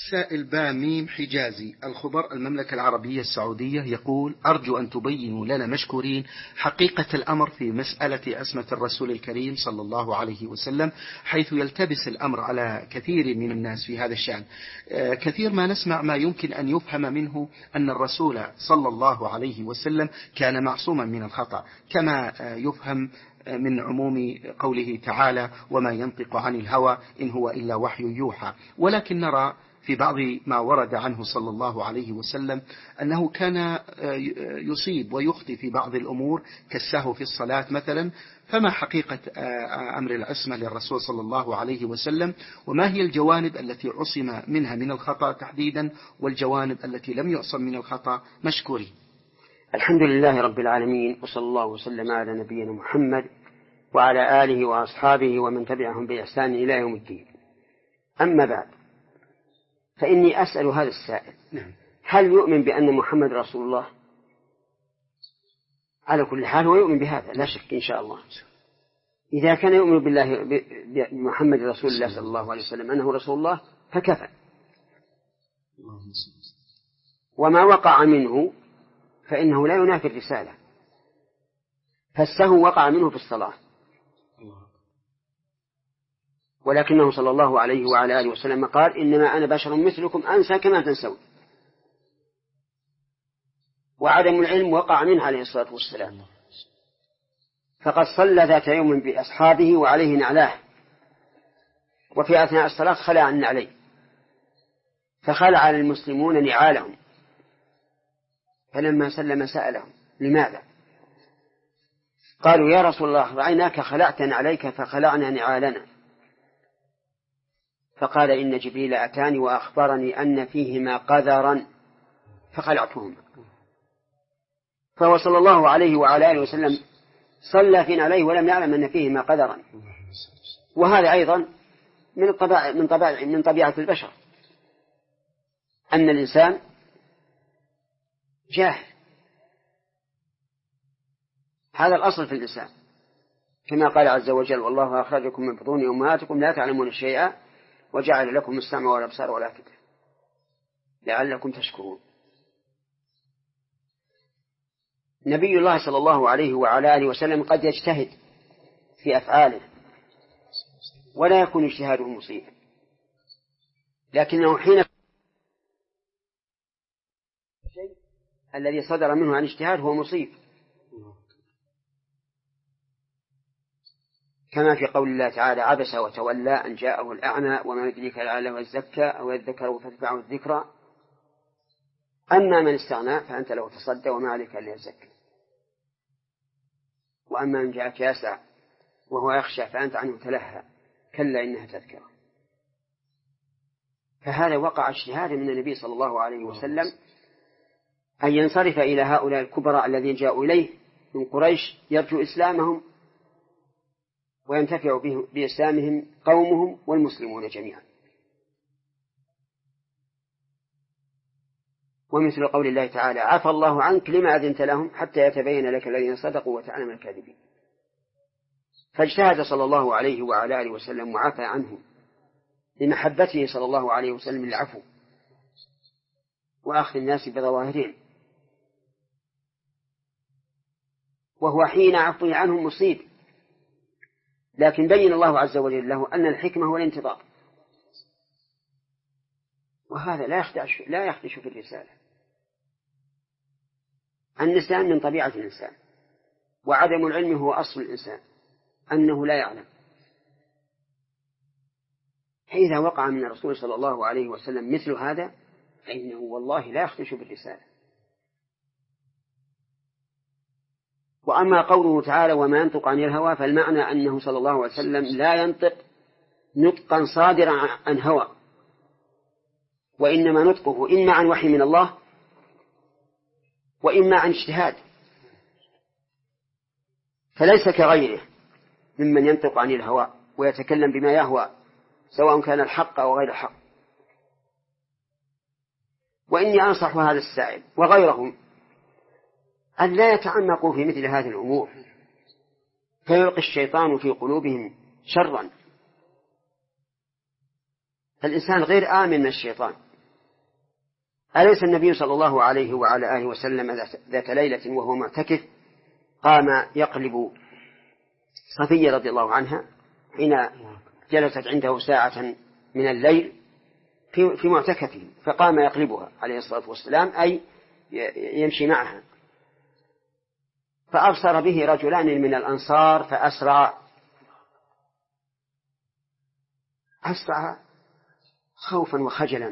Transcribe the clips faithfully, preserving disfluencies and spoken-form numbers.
سائل باميم حجازي الخبر المملكة العربية السعودية يقول: أرجو أن تبينوا لنا مشكورين حقيقة الأمر في مسألة عصمة الرسول الكريم صلى الله عليه وسلم، حيث يلتبس الأمر على كثير من الناس في هذا الشأن. كثير ما نسمع ما يمكن أن يفهم منه أن الرسول صلى الله عليه وسلم كان معصوما من الخطأ، كما يفهم من عموم قوله تعالى: وما ينطق عن الهوى إن هو إلا وحي يوحى. ولكن نرى في بعض ما ورد عنه صلى الله عليه وسلم أنه كان يصيب ويخطئ في بعض الأمور كالسهو في الصلاة مثلا. فما حقيقة أمر العصمة للرسول صلى الله عليه وسلم، وما هي الجوانب التي عصم منها من الخطأ تحديدا، والجوانب التي لم يعصم من الخطأ؟ مشكورين. الحمد لله رب العالمين، وصلى الله وسلم على نبينا محمد وعلى آله وأصحابه ومن تبعهم بإحسان إلى يوم الدين. أما بعد، فإني أسأل هذا السائل: هل يؤمن بأن محمد رسول الله؟ على كل حال هو يؤمن بهذا لا شك إن شاء الله. إذا كان يؤمن بالله بمحمد رسول الله صلى الله عليه وسلم أنه رسول الله فكفى. وما وقع منه فإنه لا ينافي الرسالة، فالسهو وقع منه في الصلاة، ولكنه صلى الله عليه وعلى آله وسلم قال: إنما أنا بشر مثلكم أنسى كما تنسون. وعدم العلم وقع منه عليه الصلاة والسلام، فقد صلى ذات يوم بأصحابه وعليه نعلاه، وفي أثناء الصلاة خلع عن نعليه، فخلع المسلمون نعالهم، فلما سلم سألهم: لماذا؟ قالوا: يا رسول الله، رأيناك خلعت نعليك فخلعنا نعالنا. فقال: إن جبريل أتاني وأخبرني أن فيهما قذرا فخلعتهما. فهو صلى الله عليه وعلى آله وسلم صلى في نعليه ولم يعلم أن فيهما قذرا. وهذا أيضا من طبيعة من طبيعة من طبيعة البشر، أن الإنسان جاهل، هذا الأصل في الإنسان، كما قال عز وجل: والله أخرجكم من بطون أمهاتكم لا تعلمون شيئا وجعل لكم السمع والأبصار والأفئدة لعلكم تشكرون. نبي الله صلى الله عليه وعلى آله وسلم قد يجتهد في أفعاله ولا يكون اجتهاده مصيبا، لكنه حين الشيء الذي صدر منه عن اجتهاد هو مصيب، كما في قول الله تعالى: عبس وتولى أن جاءه الأعمى وما يدريك لعله يزكى أو يذكر فتنفعه الذكرى أما من استغنى فأنت له تصدى وما عليك إلا يزكى، وأما من جاءك يسعى وهو يخشى فأنت عنه تلهى كلا إنها تذكرة. فهذا وقع اجتهاد من النبي صلى الله عليه وسلم أن ينصرف إلى هؤلاء الكبراء الذين جاءوا إليه من قريش يرجو إسلامهم وينتفع بإسلامهم قومهم والمسلمون جميعا. ومثل قول الله تعالى: عفى الله عنك لما أذنت لهم حتى يتبين لك الذين صدقوا وتعلم الكاذبين. فاجتهد صلى الله عليه وعلى آله وسلم وعفى عنهم لمحبته صلى الله عليه وسلم للعفو وأخذ الناس بظواهرهم، وهو حين عفوه عنهم مصيب، لكن بين الله عز وجل له أن الحكمة هو الانتظار، وهذا لا يخدش لا يخدش في الرسالة. النسيان من طبيعة الإنسان، وعدم العلم هو أصل الإنسان، أنه لا يعلم. إذا وقع من الرسول صلى الله عليه وسلم مثل هذا فإنه والله لا يخدش بالرسالة. وأما قوله تعالى: وما ينطق عن الهوى، فالمعنى أنه صلى الله عليه وسلم لا ينطق نطقا صادرا عن هوى، وإنما نطقه إما عن وحي من الله وإما عن اجتهاد، فليس كغيره ممن ينطق عن الهوى ويتكلم بما يهوى سواء كان الحق أو غير الحق. وإني أنصح هذا السائل وغيرهم أن لا يتعمقوا في مثل هذه الأمور فيلقي الشيطان في قلوبهم شرا. الإنسان غير آمن من الشيطان، أليس النبي صلى الله عليه وعلى آله وسلم ذات ليلة وهو معتكف قام يقلب صفية رضي الله عنها حين جلست عنده ساعة من الليل في معتكفه، فقام يقلبها عليه الصلاة والسلام، أي يمشي معها، فأبصر به رجلان من الأنصار فأسرع أسرع خوفا وخجلا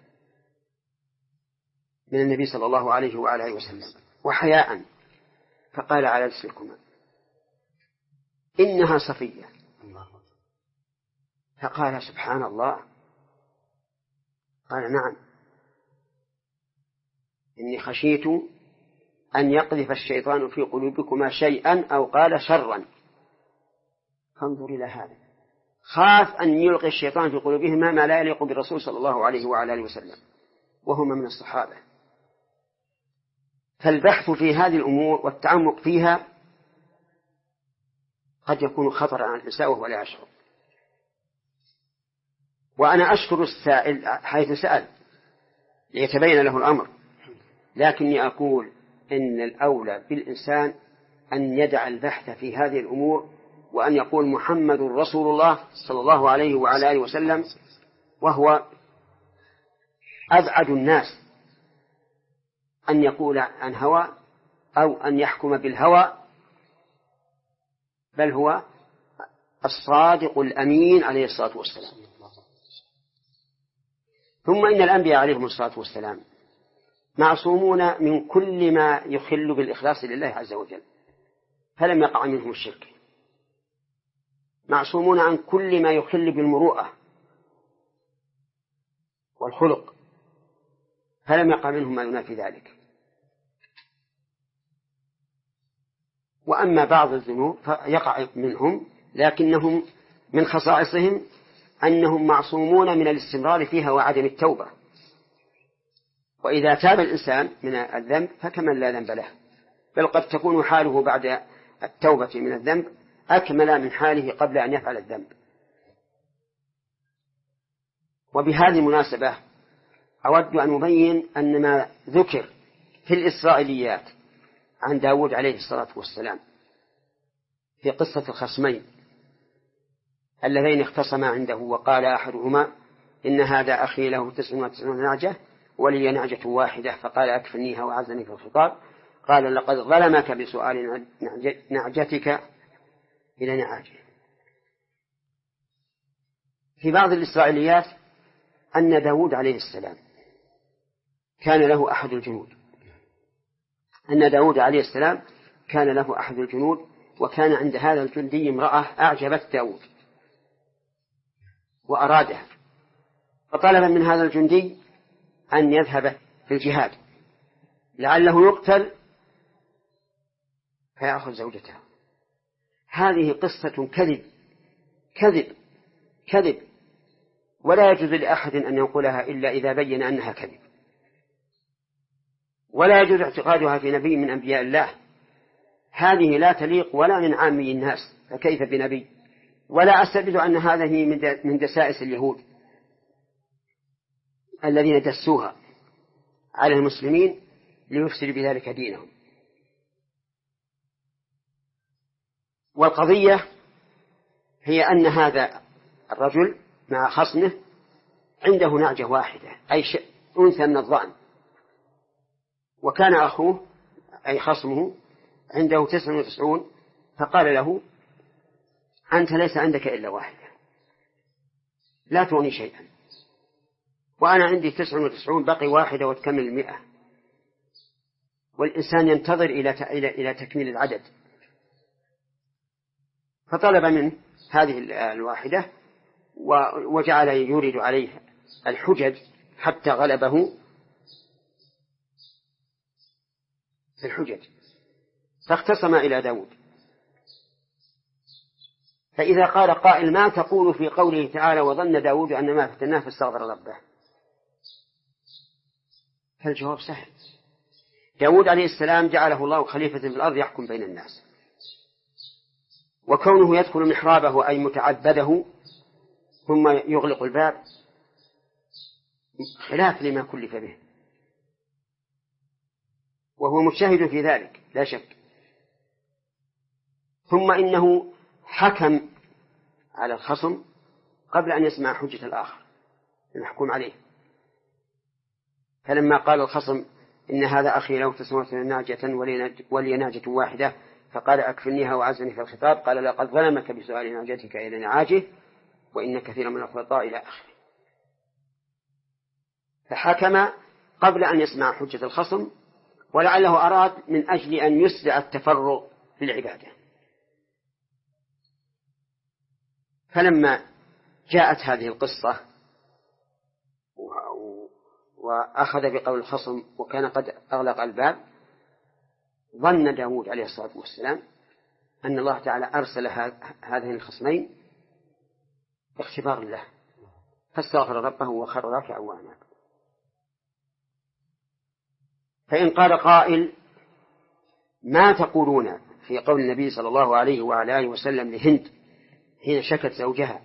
من النبي صلى الله عليه وعلى آله وسلم وحياء، فقال على رسلكما إنها صفية. فقال سبحان الله، قال نعم إني خشيت أن يقذف الشيطان في قلوبكما شيئا أو قال شرا. فانظر إلى هذا، خاف أن يلقي الشيطان في قلوبهما ما لا يليق بالرسول صلى الله عليه وعلى آله وسلم وهما من الصحابة. فالبحث في هذه الأمور والتعمق فيها قد يكون خطرا على الإنسان وهو لا يشعر. وأنا أشكر السائل حيث سأل ليتبين له الأمر، لكني أقول إن الأولى بالإنسان أن يدع البحث في هذه الأمور وأن يقول محمد رسول الله صلى الله عليه وعلى آله وسلم، وهو أبعد الناس أن يقول عن هوى أو أن يحكم بالهوى، بل هو الصادق الأمين عليه الصلاة والسلام. ثم إن الأنبياء عليهم الصلاة والسلام معصومون من كل ما يخل بالإخلاص لله عز وجل، فلم يقع منهم الشرك، معصومون عن كل ما يخل بالمروءة والخلق، فلم يقع منهم ما ينافي ذلك. وأما بعض الذنوب فيقع منهم، لكنهم من خصائصهم أنهم معصومون من الاستمرار فيها وعدم التوبة، وإذا تاب الإنسان من الذنب فكمن لا ذنب له، بل قد تكون حاله بعد التوبة من الذنب أكمل من حاله قبل أن يفعل الذنب. وبهذه المناسبة أود أن أبين أن ما ذكر في الإسرائيليات عن داود عليه الصلاة والسلام في قصة الخصمين اللذين اختصما عنده، وقال أحدهما إن هذا أخي له تسع وتسعون نعجة ولي نعجة واحدة، فقال أكفنيها وعزني في الخطاب، قال لقد ظلمك بسؤال نعجتك إلى نعاجه. في بعض الإسرائيليات أن داود عليه السلام كان له أحد الجنود أن داود عليه السلام كان له أحد الجنود وكان عند هذا الجندي امرأة أعجبت داود وأرادها، فطلب من هذا الجندي أن يذهب في الجهاد لعله يقتل فيأخذ زوجته. هذه قصة كذب كذب كذب، ولا يجوز لأحد أن ينقلها إلا إذا بين أنها كذب، ولا يجوز اعتقادها في نبي من أنبياء الله. هذه لا تليق ولا من عامي الناس، فكيف بنبي؟ ولا أستبد أن هذه من دسائس اليهود الذين دسوها على المسلمين ليفسد بذلك دينهم. والقضية هي أن هذا الرجل مع خصمه عنده نعجة واحدة، أي شيء أنثى من الضأن، وكان أخوه أي خصمه عنده تسع وتسعون، فقال له أنت ليس عندك إلا واحدة لا تغني شيئا، وأنا عندي تسع وتسعون بقي واحدة وتكمل المئة، والإنسان ينتظر إلى إلى تكميل العدد. فطلب منه هذه الواحدة وجعل يورد عليه الحجج حتى غلبه في الحجج، فاختصم إلى داود. فإذا قال قائل ما تقول في قوله تعالى وظن داود أن ما فتناه فاستغفر ربه؟ فالجواب سهل، داود عليه السلام جعله الله خليفة في الأرض يحكم بين الناس، وكونه يدخل محرابه أي متعبده ثم يغلق الباب خلاف لما كلف به، وهو مجتهد في ذلك لا شك. ثم إنه حكم على الخصم قبل أن يسمع حجة الآخر المحكوم عليه. فلما قال الخصم إن هذا أخي له تسمة ناجة ولي ناجة واحدة فقال أكفلنيها وعزني في الخطاب قال لقد ظلمك بسؤال ناجتك إلى نعاجه وإن كثيرا من الخطاء إلى آخره. فحكم قبل أن يسمع حجة الخصم، ولعله أراد من أجل أن يسرع التفرغ للعبادة. فلما جاءت هذه القصة وأخذ بقول الخصم وكان قد أغلق الباب، ظن داود عليه الصلاة والسلام أن الله تعالى أرسل هذين الخصمين اختبار له، فاستغفر ربه وخر راكعا وأناب. فإن قال قائل ما تقولون في قول النبي صلى الله عليه وعلى آله وسلم لهند حين شكت زوجها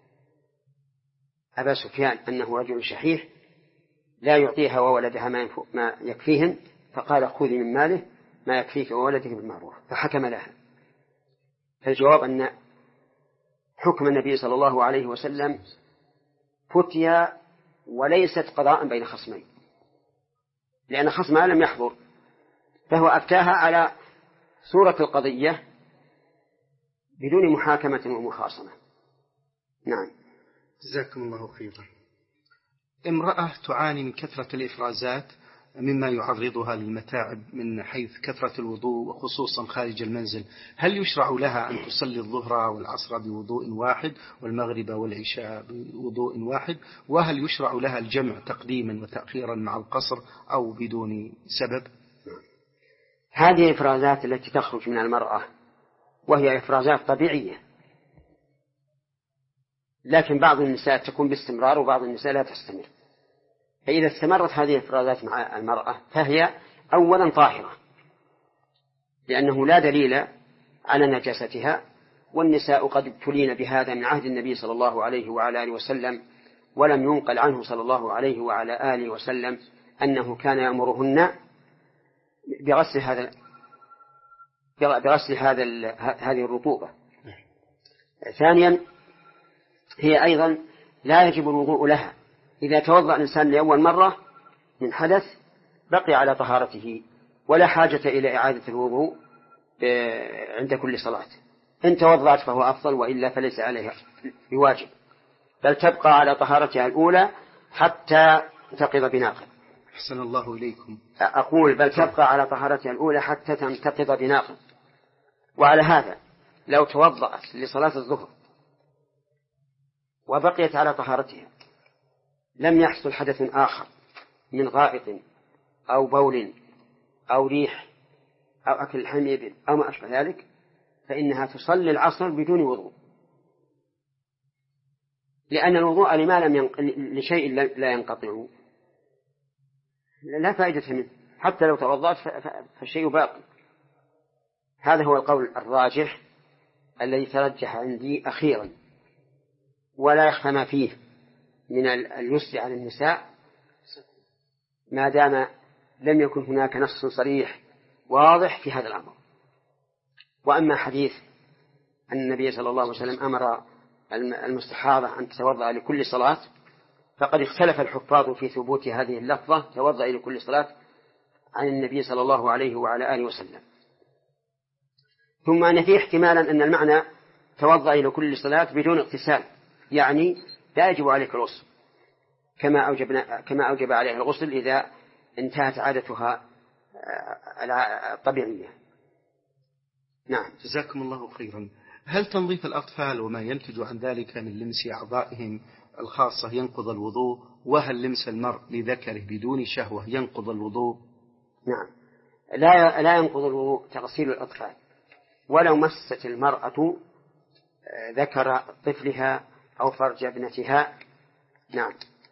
أبا سفيان أنه رجل شحيح لا يعطيها وولدها ما يكفيهم، فقال خذي من ماله ما يكفيك وولدك بالمعروف، فحكم لها. فالجواب أن حكم النبي صلى الله عليه وسلم فتيا وليست قضاء بين خصمين، لأن خصمها لم يحضر، فهو أفتاها على صورة القضية بدون محاكمة ومخاصمة. نعم. جزاكم الله خيرا. امرأة تعاني من كثرة الإفرازات مما يعرضها للمتاعب من حيث كثرة الوضوء وخصوصا خارج المنزل، هل يشرع لها أن تصلي الظهر والعصر بوضوء واحد والمغرب والعشاء بوضوء واحد؟ وهل يشرع لها الجمع تقديما وتأخيرا مع القصر أو بدون سبب؟ هذه الإفرازات التي تخرج من المرأة وهي إفرازات طبيعية، لكن بعض النساء تكون باستمرار وبعض النساء لا تستمر. فإذا استمرت هذه الإفرازات مع المرأة فهي أولا طاهرة، لأنه لا دليل على نجاستها، والنساء قد ابتلين بهذا من عهد النبي صلى الله عليه وعلى آله وسلم، ولم ينقل عنه صلى الله عليه وعلى آله وسلم أنه كان يأمرهن بغسل هذا بغسل هذا هذه الرطوبة. ثانيا هي أيضا لا يجب الوضوء لها. إذا توضأ الإنسان لأول مرة من حدث بقي على طهارته ولا حاجة إلى إعادة الوضوء عند كل صلاة. إن توضأت فهو أفضل، وإلا فليس عليها بواجب، بل تبقى على طهارتها الأولى حتى تنتقض بناقض. أحسن الله إليكم. أقول بل تبقى على طهارتها الأولى حتى تنتقض بناقض. وعلى هذا لو توضأت لصلاة الظهر وبقيت على طهارتها لم يحصل حدث آخر من غائط أو بول أو ريح أو أكل حميد أو ما أشبه ذلك، فإنها تصلي العصر بدون وضوء، لأن الوضوء لما لم ينق... لشيء لا ينقطع لا فائدة منه، حتى لو توضأت فالشيء باقي. هذا هو القول الراجح الذي ترجح عندي أخيرا، ولا يخفى ما فيه من اليسر على النساء ما دام لم يكن هناك نص صريح واضح في هذا الأمر. وأما حديث أن النبي صلى الله عليه وسلم أمر المستحاضة أن تتوضأ لكل صلاة، فقد اختلف الحفاظ في ثبوت هذه اللفظة توضأ لكل صلاة عن النبي صلى الله عليه وعلى آله وسلم. ثم أن فيه احتمالا أن المعنى توضأ لكل صلاة بدون اغتسال، يعني لا يجب عليك الغسل كما أوجبنا كما أوجب عليه الغسل إذا انتهت عادتها الطبيعية. نعم. جزاكم الله خيرا. هل تنظيف الأطفال وما ينتج عن ذلك من لمس أعضائهم الخاصة ينقض الوضوء؟ وهل لمس المرء لذكره بدون شهوة ينقض الوضوء؟ نعم، لا لا ينقض الوضوء تغسيل الأطفال، ولو مست المرأة ذكر طفلها أو فرج ابنتها، نعم،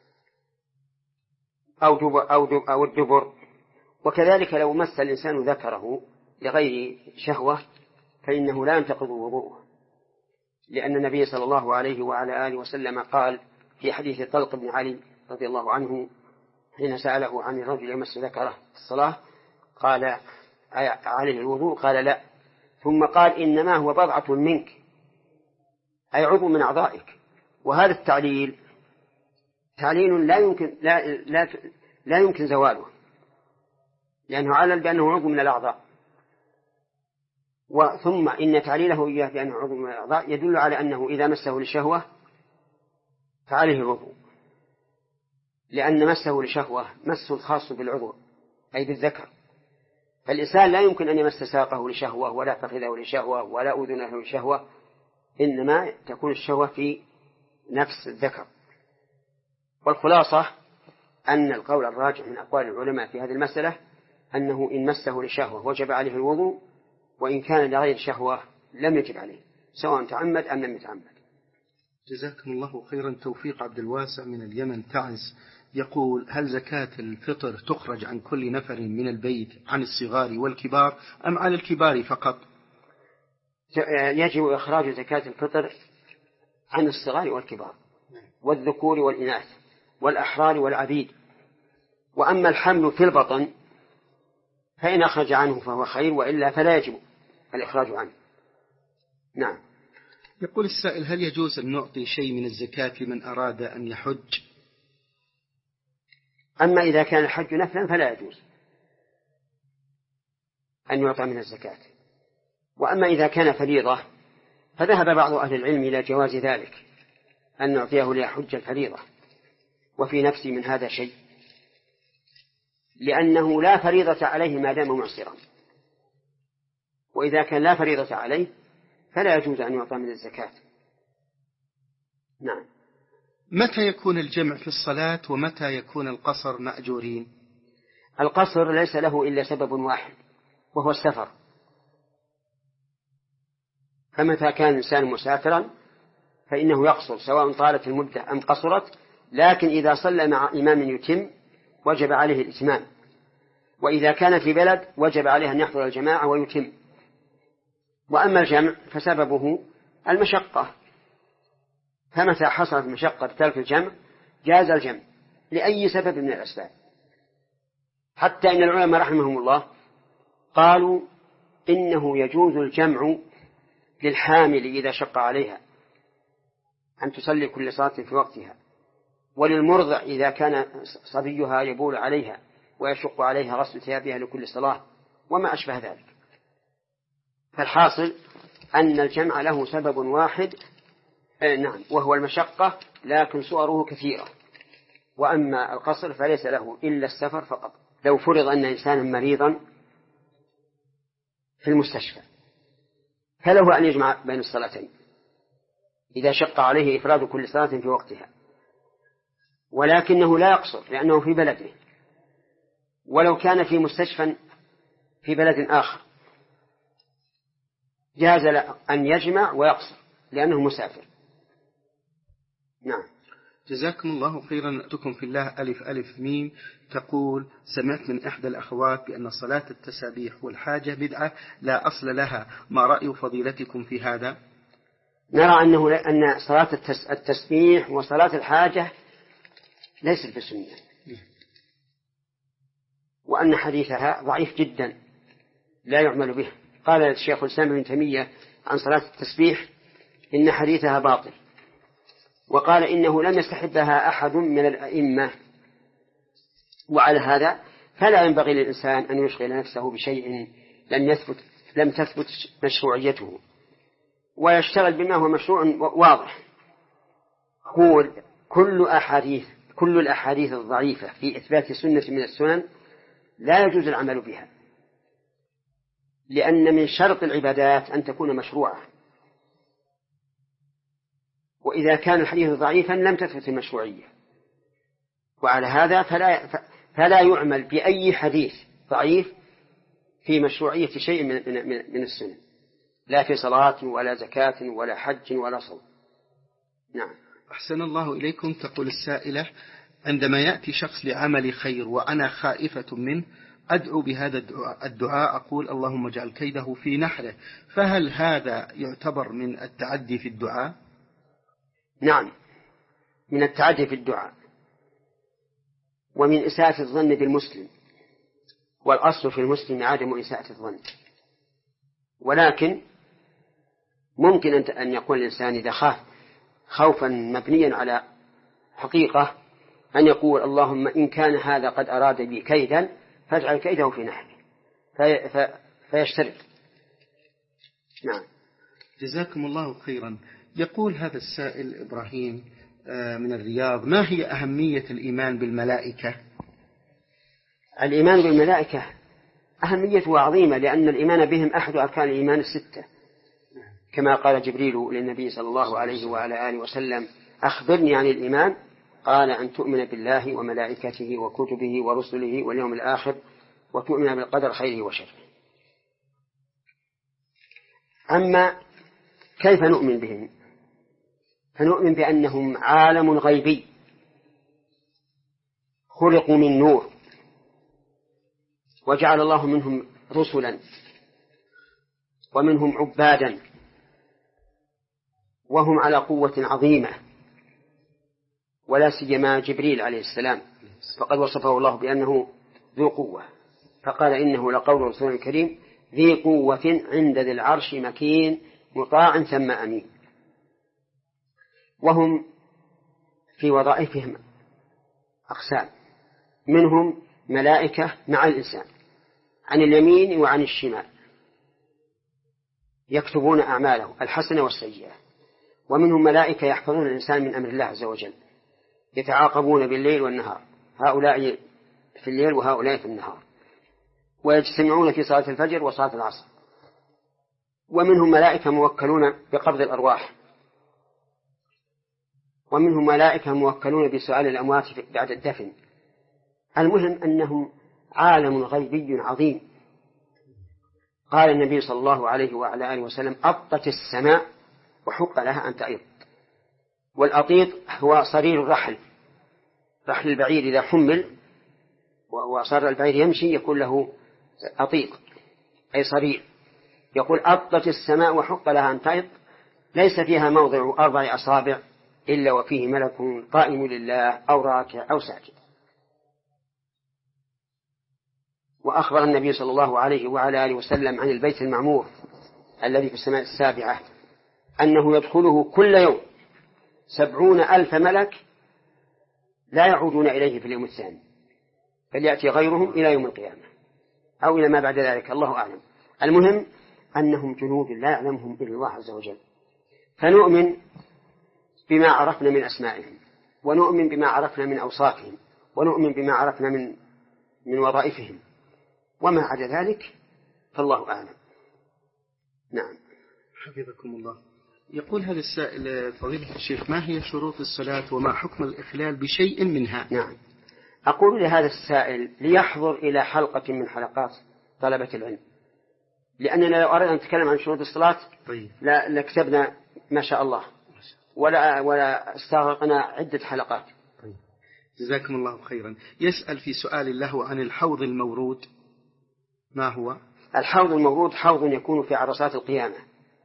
أو دبر أو دبر أو الدبر. وكذلك لو مس الإنسان ذكره لغير شهوة فإنه لا ينتقض وضوءه، لأن النبي صلى الله عليه وعلى آله وسلم قال في حديث طلق بن علي رضي الله عنه حين سأله عن الرجل يمس ذكره في الصلاة قال عليه الوضوء؟ قال لا. ثم قال إنما هو بضعة منك، أي عضو من أعضائك. وهذا التعليل تعليل لا يمكن لا لا لا يمكن زواله، لأنه علل بأنه عضو من الأعضاء. وثم إن تعليله إياه بأنه عضو من الأعضاء يدل على أنه إذا مسه لشهوة فعليه الوضوء، لأن مسه لشهوة مسه الخاص بالعضو أي بالذكر. فالإنسان لا يمكن أن يمس ساقه لشهوة ولا فخذه لشهوة ولا أذنه لشهوة، إنما تكون الشهوة في نفس الذكر. والخلاصة أن القول الراجح من أقوال العلماء في هذه المسألة أنه إن مسه لشهوة وجب عليه الوضوء، وإن كان لغير شهوة لم يجب عليه، سواء تعمد أم لم يتعمد. جزاكم الله خيرا. توفيق عبد الواسع من اليمن تعز يقول: هل زكاة الفطر تخرج عن كل نفر من البيت عن الصغار والكبار أم على الكبار فقط؟ يجب إخراج زكاة الفطر عن الصغار والكبار والذكور والإناث والأحرار والعبيد. وأما الحمل في البطن فإن أخرج عنه فهو خير، وإلا فلا يجب الإخراج عنه. نعم. يقول السائل: هل يجوز أن نعطي شيء من الزكاة لمن أراد أن يحج؟ أما إذا كان الحج نفلا فلا يجوز أن يعطى من الزكاة. وأما إذا كان فريضة فذهب بعض أهل العلم إلى جواز ذلك، أن نعطيه ليحج الفريضة. وفي نفسي من هذا شيء، لأنه لا فريضة عليه ما دام معسرا، وإذا كان لا فريضة عليه فلا يجوز أن يعطى من الزكاة. نعم. متى يكون الجمع في الصلاة ومتى يكون القصر مأجورين؟ القصر ليس له إلا سبب واحد وهو السفر، فمتى كان الإنسان مسافرا فإنه يقصر سواء طالت المدة أم قصرت، لكن إذا صلى مع إمام يتم وجب عليه الإتمام، وإذا كان في بلد وجب عليه أن يحضر الجماعة ويتم. وأما الجمع فسببه المشقة، فمتى حصلت مشقة ترك الجمع جاز الجمع لأي سبب من الأسباب. حتى إن العلماء رحمهم الله قالوا إنه يجوز الجمع للحامل إذا شق عليها أن تصلي كل صلاة في وقتها، وللمرضع إذا كان صبيها يبول عليها ويشق عليها غسل ثيابها لكل صلاة وما أشبه ذلك. فالحاصل أن الجمع له سبب واحد، نعم، وهو المشقة، لكن صوره كثيرة. وأما القصر فليس له إلا السفر فقط. لو فرض أن إنسانا مريضا في المستشفى فله أن يجمع بين الصلاتين إذا شق عليه إفراد كل صلاة في وقتها، ولكنه لا يقصر لأنه في بلده. ولو كان في مستشفى في بلد آخر جاز له أن يجمع ويقصر لأنه مسافر. نعم. جزاكم الله خيرا. أتكم في الله ألف ألف ميم تقول: سمعت من إحدى الأخوات بأن صلاة التسابيح والحاجة بدعة لا أصل لها، ما رأي فضيلتكم في هذا؟ نرى أنه أن صلاة التسبيح وصلاة الحاجة ليست بسنة، وأن حديثها ضعيف جدا لا يعمل به. قال الشيخ الإسلام ابن تيمية عن صلاة التسبيح إن حديثها باطل، وقال إنه لم يستحبها أحد من الأئمة. وعلى هذا فلا ينبغي للإنسان أن يشغل نفسه بشيء لم يثبت لم تثبت مشروعيته، ويشتغل بما هو مشروع واضح. هو كل أحاديث كل الأحاديث الضعيفة في إثبات سنة من السنن لا يجوز العمل بها، لأن من شرط العبادات أن تكون مشروعة، وإذا كان الحديث ضعيفا لم تثبت المشروعية. وعلى هذا فلا فلا يعمل بأي حديث ضعيف في مشروعية شيء من من السنن، لا في صلاة ولا زكاة ولا حج ولا صوم. نعم. أحسن الله إليكم. تقول السائلة: عندما يأتي شخص لعمل خير وأنا خائفة منه أدعو بهذا الدعاء، أقول: اللهم اجعل كيده في نحره، فهل هذا يعتبر من التعدي في الدعاء؟ نعم، من التعدي في الدعاء، ومن إساءة الظن بالمسلم، والأصل في المسلم عدم إساءة الظن. ولكن ممكن أن يقول الإنسان إذا خاف خوفا مبنيا على حقيقة أن يقول اللهم إن كان هذا قد أراد بي كيدا فاجعل كيده في نحره في في فيشترط. نعم. جزاكم الله خيرا. يقول هذا السائل إبراهيم من الرياض: ما هي أهمية الإيمان بالملائكة؟ الإيمان بالملائكة أهميته عظيمة، لأن الإيمان بهم أحد أركان الإيمان الستة، كما قال جبريل للنبي صلى الله عليه وعلى آله وسلم: أخبرني عن الإيمان، قال أن تؤمن بالله وملائكته وكتبه ورسله واليوم الآخر وتؤمن بالقدر خيره وشره. أما كيف نؤمن بهم؟ فنؤمن بأنهم عالم غيبي خلقوا من نور، وجعل الله منهم رسلا ومنهم عبادا، وهم على قوة عظيمة، ولا سيما جبريل عليه السلام فقد وصفه الله بأنه ذو قوة، فقال إنه لقول رسول كريم ذي قوة عند ذي العرش مكين مطاع ثم أمين. وهم في وظائفهم أقسام: منهم ملائكة مع الإنسان عن اليمين وعن الشمال يكتبون أعماله الحسنة والسيئة، ومنهم ملائكة يحفظون الإنسان من أمر الله عز وجل يتعاقبون بالليل والنهار، هؤلاء في الليل وهؤلاء في النهار، ويجتمعون في صلاة الفجر وصلاة العصر. ومنهم ملائكة موكلون بقبض الأرواح، ومنهم ملائكة موكلون بسؤال الأموات بعد الدفن. المهم أنهم عالم غيبي عظيم. قال النبي صلى الله عليه وعلى آله وسلم: أطت السماء وحق لها أن تأيض. والأطيط هو صرير الرحل، رحل البعير إذا حمل وصار البعير يمشي يكون له أطيط أي صرير. يقول: أطت السماء وحق لها أن تأيض، ليس فيها موضع أربع أصابع إلا وفيه ملك قائم لله أو راكع أو ساجد. وأخبر النبي صلى الله عليه وعلى آله وسلم عن البيت المعمور الذي في السماء السابعة أنه يدخله كل يوم سبعون ألف ملك لا يعودون إليه في اليوم الثاني، بل يأتي غيرهم إلى يوم القيامة أو إلى ما بعد ذلك، الله أعلم. المهم أنهم جنود لا يعلمهم إلا الله عز وجل. فنؤمن بما عرفنا من أسمائهم، ونؤمن بما عرفنا من أوصافهم، ونؤمن بما عرفنا من من وظائفهم، وما عدا ذلك فالله أعلم. نعم. حفظكم الله. يقول هذا السائل: فضيلة الشيخ، ما هي شروط الصلاة وما حكم الإخلال بشيء منها؟ نعم. أقول لهذا السائل ليحضر إلى حلقة من حلقات طلبة العلم، لأننا لو أردنا أن نتكلم عن شروط الصلاة طيب. لا لكتبنا ما شاء الله ولا ولا استغرقنا عدة حلقات. طيب. جزاكم الله خيرا. يسأل في سؤال له عن الحوض المورود، ما هو؟ الحوض المورود حوض يكون في عرصات القيامة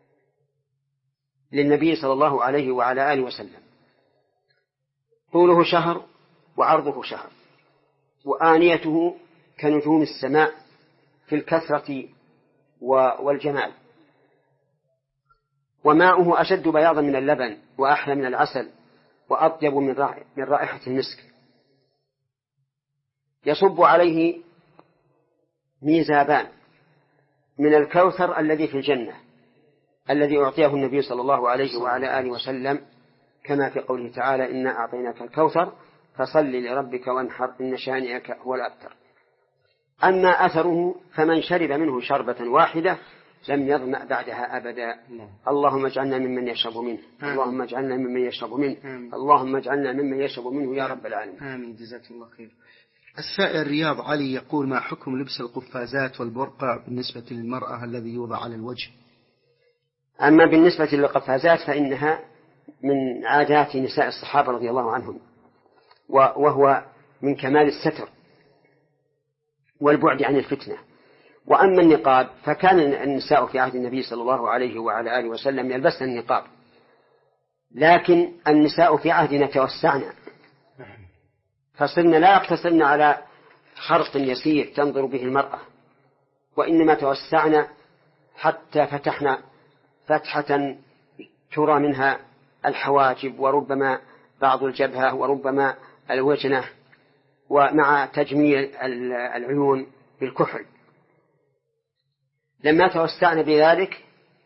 للنبي صلى الله عليه وعلى آله وسلم، طوله شهر وعرضه شهر، وآنيته كنجوم السماء في الكثرة والجمال، وماؤه أشد بياضا من اللبن وأحلى من العسل وأطيب من رائحة المسك. يصب عليه ميزابان من الكوثر الذي في الجنة الذي أعطيه النبي صلى الله عليه وعلى آله وسلم، كما في قوله تعالى: إنا أعطيناك الكوثر فصل لربك وانحر إن شانئك هو الأبتر. أما أثره فمن شرب منه شربة واحدة لم يظمأ بعدها أبدا. اللهم اجعلنا ممن يشرب منه، اللهم اجعلنا ممن يشرب منه، اللهم اجعلنا ممن يشرب منه يا رب العالمين. آمين. جزاك الله خير. السائل رياض علي يقول: ما حكم لبس القفازات والبرقع بالنسبة للمرأة الذي يوضع على الوجه؟ أما بالنسبة للقفازات فإنها من عادات نساء الصحابة رضي الله عنهم، وهو من كمال الستر والبعد عن الفتنة. وأما النقاب فكان النساء في عهد النبي صلى الله عليه وعلى آله وسلم يلبسن النقاب، لكن النساء في عهدنا توسعنا فصرنا لا يقتصرن على خرق يسير تنظر به المرأة، وإنما توسعنا حتى فتحنا فتحة ترى منها الحواجب وربما بعض الجبهة وربما الوجنة، ومع تجميل العيون بالكحل. لما توسعنا بذلك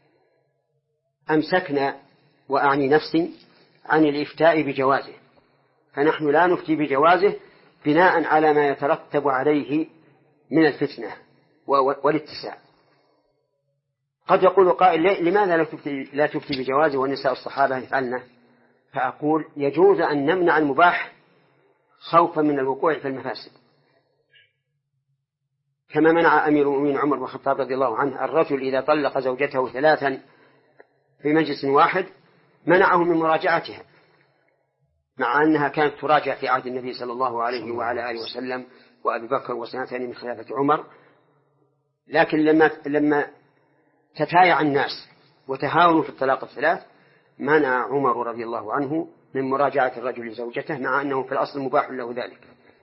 أمسكنا، وأعني نفسي، عن الإفتاء بجوازه، فنحن لا نفتي بجوازه بناء على ما يترتب عليه من الفتنة والاتساع. قد يقول قائل: لماذا لا تفتي, لا تفتي بجوازه والنساء الصحابة يفعلنا؟ فأقول: يجوز أن نمنع المباح خوفا من الوقوع في المفاسد، كما منع أمير المؤمنين عمر بن الخطاب رضي الله عنه الرجل إذا طلق زوجته ثلاثا في مجلس واحد منعه من مراجعتها، مع أنها كانت تراجع في عهد النبي صلى الله عليه وعلى آله وسلم وأبي بكر وسنتين من خلافة عمر. لكن لما لما تتايع الناس وتهاونوا في الطلاق الثلاث منع عمر رضي الله عنه من مراجعة الرجل لزوجته، مع أنه في الأصل مباح له ذلك.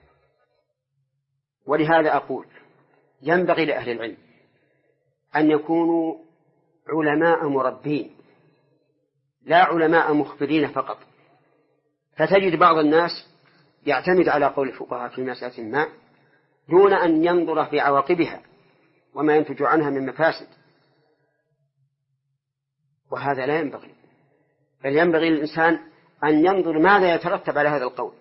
ولهذا أقول: ينبغي لأهل العلم أن يكونوا علماء مربين، لا علماء مخبرين فقط. فتجد بعض الناس يعتمد على قول الفقهاء في مسألة ما دون أن ينظر في عواقبها وما ينتج عنها من مفاسد، وهذا لا ينبغي. بل ينبغي للإنسان أن ينظر ماذا يترتب على هذا القول.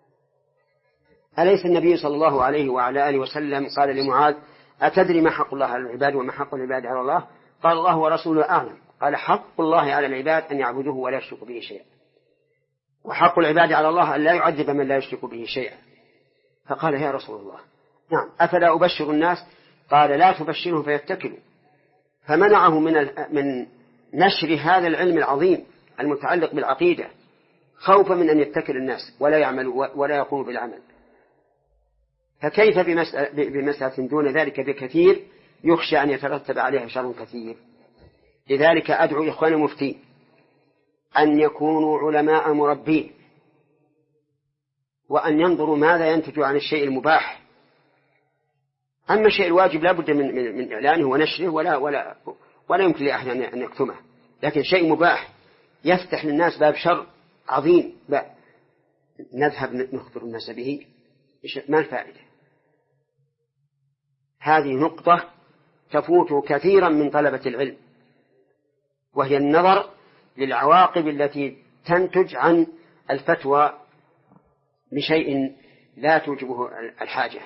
أليس النبي صلى الله عليه وعلى آله وسلم قال لمعاذ: أتدري ما حق الله على العباد وما حق العباد على الله؟ قال: الله ورسوله أعلم. قال: حق الله على العباد أن يعبدوه ولا يشركوا به شيئا، وحق العباد على الله أن لا يعذب من لا يشرك به شيئا. فقال: يا رسول الله، نعم، أفلا أبشر الناس؟ قال: لا تبشرهم فيتكلوا. فمنعه من من نشر هذا العلم العظيم المتعلق بالعقيدة خوفا من أن يتكل الناس ولا يعملوا ولا يقوموا بالعمل. فكيف بمسألة, بمسألة دون ذلك بكثير يخشى أن يترتب عليها شر كثير؟ لذلك أدعو إخواني المفتين أن يكونوا علماء مربين، وأن ينظروا ماذا ينتج عن الشيء المباح. أما الشيء الواجب لا بد من, من, من إعلانه ونشره، ولا, ولا, ولا يمكن لأحد أن يكتمه. لكن شيء مباح يفتح للناس باب شر عظيم نذهب نخبر الناس به، ما الفائدة؟ هذه نقطة تفوت كثيرا من طلبة العلم، وهي النظر للعواقب التي تنتج عن الفتوى بشيء لا توجبه الحاجة.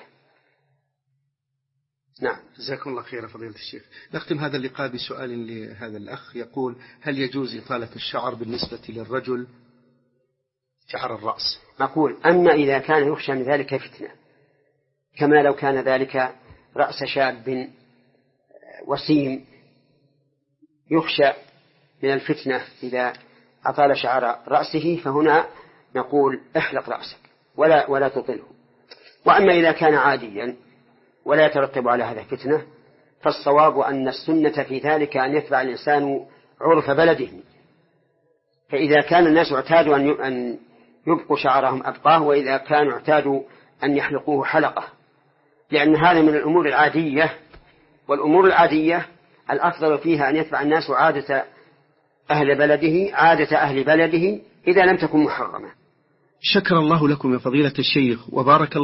نعم، جزاكم الله خيرا فضيلة الشيخ. نختم هذا اللقاء بسؤال لهذا الأخ يقول: هل يجوز إطالة الشعر بالنسبة للرجل شعر الرأس؟ أقول: أما إذا كان يخشى من ذلك فتنة، كما لو كان ذلك رأس شاب وسيم يخشى من الفتنة إذا أطال شعر رأسه، فهنا نقول: احلق رأسك ولا, ولا تطله. وأما إذا كان عاديا ولا يترتب على هذا فتنة، فالصواب أن السنة في ذلك أن يتبع الإنسان عرف بلده. فإذا كان الناس اعتادوا أن يبقوا شعرهم أبقاه، وإذا كانوا اعتادوا أن يحلقوه حلقة، لأن هذا من الأمور العادية، والأمور العادية الأفضل فيها أن يتبع الناس عادة أهل بلده عادة أهل بلده إذا لم تكن محرمة. شكر الله لكم يا فضيلة الشيخ وبارك الله